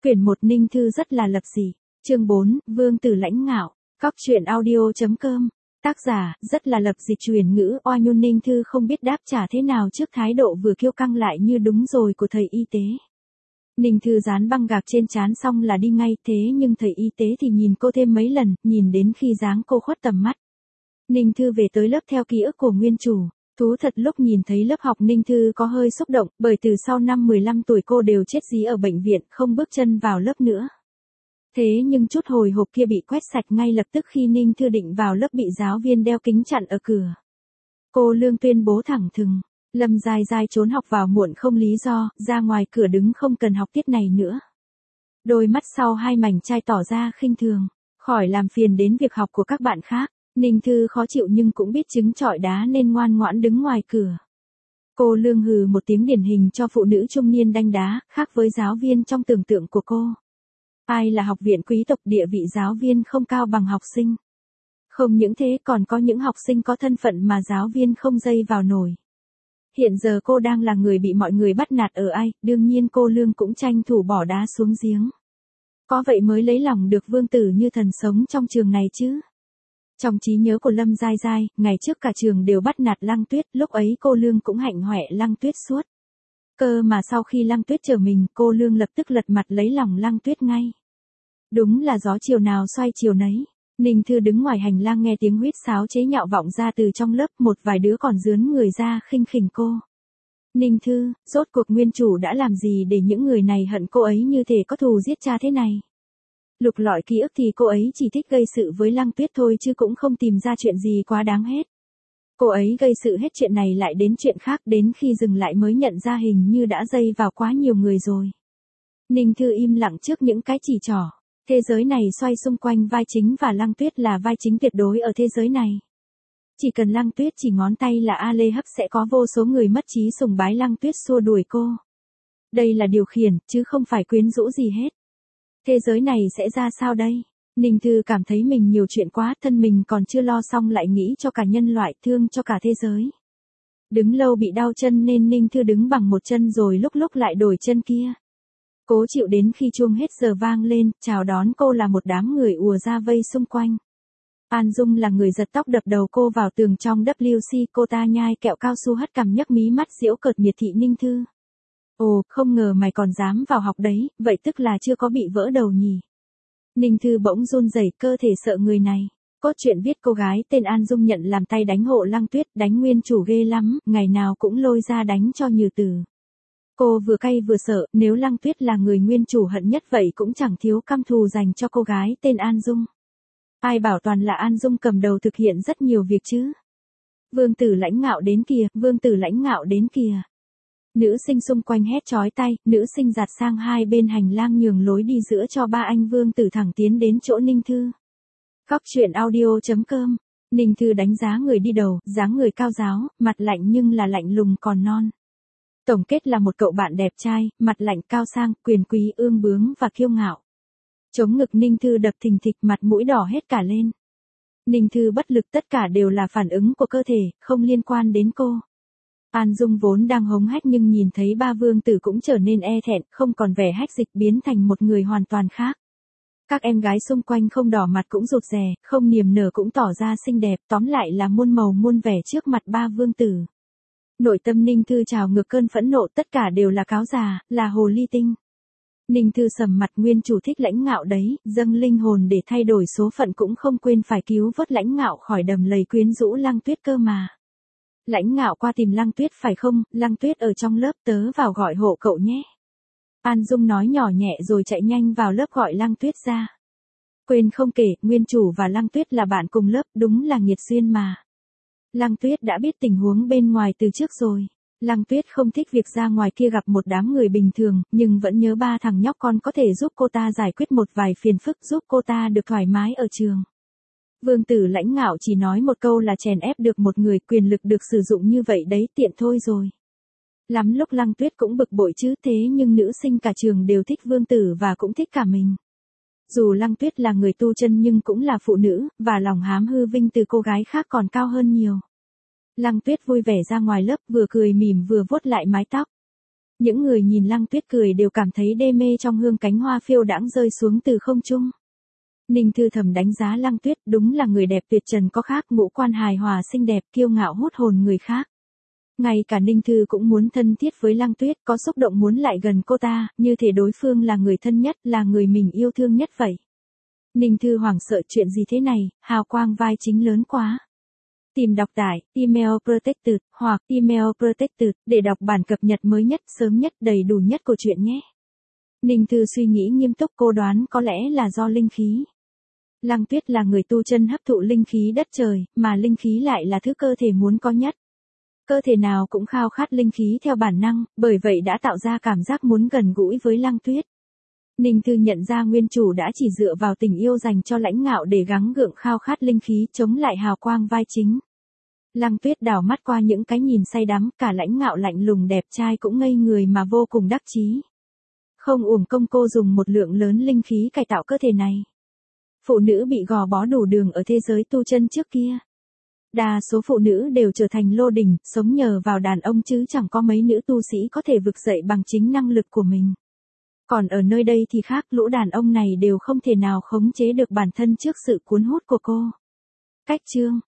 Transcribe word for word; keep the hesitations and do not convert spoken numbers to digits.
Quyển một Ninh Thư rất là lập dị. Chương bốn, Vương tử lãnh ngạo. Cóc truyện audio.com. Tác giả, rất là lập dị truyền ngữ oai nhôn. Ninh Thư không biết đáp trả thế nào trước thái độ vừa kiêu căng lại như đúng rồi của thầy y tế. Ninh Thư dán băng gạc trên trán xong là đi ngay, thế nhưng thầy y tế thì nhìn cô thêm mấy lần, nhìn đến khi dáng cô khuất tầm mắt. Ninh Thư về tới lớp theo ký ức của nguyên chủ. Thú thật lúc nhìn thấy lớp học Ninh Thư có hơi xúc động, bởi từ sau năm mười lăm tuổi cô đều chết dí ở bệnh viện, không bước chân vào lớp nữa. Thế nhưng chút hồi hộp kia bị quét sạch ngay lập tức khi Ninh Thư định vào lớp bị giáo viên đeo kính chặn ở cửa. Cô Lương tuyên bố thẳng thừng, Lâm Giai Giai trốn học vào muộn không lý do, ra ngoài cửa đứng không cần học tiết này nữa. Đôi mắt sau hai mảnh chai tỏ ra khinh thường, khỏi làm phiền đến việc học của các bạn khác. Ninh Thư khó chịu nhưng cũng biết trứng trọi đá nên ngoan ngoãn đứng ngoài cửa. Cô Lương hừ một tiếng điển hình cho phụ nữ trung niên đanh đá, khác với giáo viên trong tưởng tượng của cô. Ai là học viện quý tộc, địa vị giáo viên không cao bằng học sinh. Không những thế còn có những học sinh có thân phận mà giáo viên không dây vào nổi. Hiện giờ cô đang là người bị mọi người bắt nạt ở ai, đương nhiên cô Lương cũng tranh thủ bỏ đá xuống giếng. Có vậy mới lấy lòng được vương tử như thần sống trong trường này chứ. Trong trí nhớ của Lâm Giai Giai, ngày trước cả trường đều bắt nạt Lăng Tuyết, lúc ấy cô Lương cũng hạnh hoẹ Lăng Tuyết suốt. Cơ mà sau khi Lăng Tuyết trở mình, cô Lương lập tức lật mặt lấy lòng Lăng Tuyết ngay. Đúng là gió chiều nào xoay chiều nấy. Ninh Thư đứng ngoài hành lang nghe tiếng huýt sáo chế nhạo vọng ra từ trong lớp, một vài đứa còn rướn người ra khinh khỉnh cô. Ninh Thư, rốt cuộc nguyên chủ đã làm gì để những người này hận cô ấy như thể có thù giết cha thế này? Lục lọi ký ức thì cô ấy chỉ thích gây sự với Lăng Tuyết thôi chứ cũng không tìm ra chuyện gì quá đáng hết. Cô ấy gây sự hết chuyện này lại đến chuyện khác, đến khi dừng lại mới nhận ra hình như đã dây vào quá nhiều người rồi. Ninh Thư im lặng trước những cái chỉ trỏ. Thế giới này xoay xung quanh vai chính và Lăng Tuyết là vai chính tuyệt đối ở thế giới này. Chỉ cần Lăng Tuyết chỉ ngón tay là A Lê Hấp sẽ có vô số người mất trí sùng bái Lăng Tuyết xua đuổi cô. Đây là điều khiển, chứ không phải quyến rũ gì hết. Thế giới này sẽ ra sao đây? Ninh Thư cảm thấy mình nhiều chuyện quá, thân mình còn chưa lo xong lại nghĩ cho cả nhân loại, thương cho cả thế giới. Đứng lâu bị đau chân nên Ninh Thư đứng bằng một chân rồi lúc lúc lại đổi chân kia. Cố chịu đến khi chuông hết giờ vang lên, chào đón cô là một đám người ùa ra vây xung quanh. An Dung là người giật tóc đập đầu cô vào tường trong W C, cô ta nhai kẹo cao su hất cằm nhấc mí mắt giễu cợt miệt thị Ninh Thư. Ồ, không ngờ mày còn dám vào học đấy, vậy tức là chưa có bị vỡ đầu nhỉ? Ninh Thư bỗng run rẩy, cơ thể sợ người này. Cốt truyện viết cô gái tên An Dung nhận làm tay đánh hộ Lăng Tuyết, đánh nguyên chủ ghê lắm, ngày nào cũng lôi ra đánh cho Như Tử. Cô vừa cay vừa sợ, nếu Lăng Tuyết là người nguyên chủ hận nhất vậy cũng chẳng thiếu căm thù dành cho cô gái tên An Dung. Ai bảo toàn là An Dung cầm đầu thực hiện rất nhiều việc chứ. Vương tử lãnh ngạo đến kìa, vương tử lãnh ngạo đến kìa. Nữ sinh xung quanh hét chói tai, nữ sinh giạt sang hai bên hành lang nhường lối đi giữa cho ba anh vương tử thẳng tiến đến chỗ Ninh Thư. Cóc truyện audio.com. Ninh Thư đánh giá người đi đầu, dáng người cao ráo, mặt lạnh nhưng là lạnh lùng còn non. Tổng kết là một cậu bạn đẹp trai, mặt lạnh cao sang, quyền quý ương bướng và kiêu ngạo. Chống ngực Ninh Thư đập thình thịch, mặt mũi đỏ hết cả lên. Ninh Thư bất lực, tất cả đều là phản ứng của cơ thể, không liên quan đến cô. An Dung vốn đang hống hách nhưng nhìn thấy ba vương tử cũng trở nên e thẹn, không còn vẻ hách dịch, biến thành một người hoàn toàn khác. Các em gái xung quanh không đỏ mặt cũng rụt rè, không niềm nở cũng tỏ ra xinh đẹp, tóm lại là muôn màu muôn vẻ trước mặt ba vương tử. Nội tâm Ninh Thư trào ngược cơn phẫn nộ, tất cả đều là cáo già, là hồ ly tinh. Ninh Thư sầm mặt, nguyên chủ thích lãnh ngạo đấy, dâng linh hồn để thay đổi số phận cũng không quên phải cứu vớt lãnh ngạo khỏi đầm lầy quyến rũ Lăng Tuyết cơ mà. Lãnh ngạo qua tìm Lăng Tuyết phải không? Lăng Tuyết ở trong lớp, tớ vào gọi hộ cậu nhé. An Dung nói nhỏ nhẹ rồi chạy nhanh vào lớp gọi Lăng Tuyết ra. Quên không kể, nguyên chủ và Lăng Tuyết là bạn cùng lớp, đúng là nghiệt duyên mà. Lăng Tuyết đã biết tình huống bên ngoài từ trước rồi. Lăng Tuyết không thích việc ra ngoài kia gặp một đám người bình thường, nhưng vẫn nhớ ba thằng nhóc con có thể giúp cô ta giải quyết một vài phiền phức, giúp cô ta được thoải mái ở trường. Vương tử lãnh ngạo chỉ nói một câu là chèn ép được một người, quyền lực được sử dụng như vậy đấy, tiện thôi rồi. Lắm lúc Lăng Tuyết cũng bực bội chứ, thế nhưng nữ sinh cả trường đều thích vương tử và cũng thích cả mình. Dù Lăng Tuyết là người tu chân nhưng cũng là phụ nữ, và lòng hám hư vinh từ cô gái khác còn cao hơn nhiều. Lăng Tuyết vui vẻ ra ngoài lớp, vừa cười mỉm vừa vuốt lại mái tóc. Những người nhìn Lăng Tuyết cười đều cảm thấy đê mê trong hương cánh hoa phiêu đãng rơi xuống từ không trung. Ninh Thư thầm đánh giá Lăng Tuyết, đúng là người đẹp tuyệt trần có khác, ngũ quan hài hòa xinh đẹp, kiêu ngạo hút hồn người khác. Ngay cả Ninh Thư cũng muốn thân thiết với Lăng Tuyết, có xúc động muốn lại gần cô ta, như thể đối phương là người thân nhất, là người mình yêu thương nhất vậy. Ninh Thư hoảng sợ, chuyện gì thế này, hào quang vai chính lớn quá. Tìm đọc tại Email Protected hoặc Email Protected để đọc bản cập nhật mới nhất, sớm nhất, đầy đủ nhất của chuyện nhé. Ninh Thư suy nghĩ nghiêm túc, cô đoán có lẽ là do linh khí. Lăng Tuyết là người tu chân hấp thụ linh khí đất trời, mà linh khí lại là thứ cơ thể muốn có nhất. Cơ thể nào cũng khao khát linh khí theo bản năng, bởi vậy đã tạo ra cảm giác muốn gần gũi với Lăng Tuyết. Ninh Thư nhận ra nguyên chủ đã chỉ dựa vào tình yêu dành cho Lãnh Ngạo để gắng gượng khao khát linh khí chống lại hào quang vai chính. Lăng Tuyết đảo mắt qua những cái nhìn say đắm, cả Lãnh Ngạo lạnh lùng đẹp trai cũng ngây người mà vô cùng đắc chí. Không uổng công cô dùng một lượng lớn linh khí cải tạo cơ thể này. Phụ nữ bị gò bó đủ đường ở thế giới tu chân trước kia. Đa số phụ nữ đều trở thành lô đỉnh, sống nhờ vào đàn ông chứ chẳng có mấy nữ tu sĩ có thể vực dậy bằng chính năng lực của mình. Còn ở nơi đây thì khác, lũ đàn ông này đều không thể nào khống chế được bản thân trước sự cuốn hút của cô. Cách chương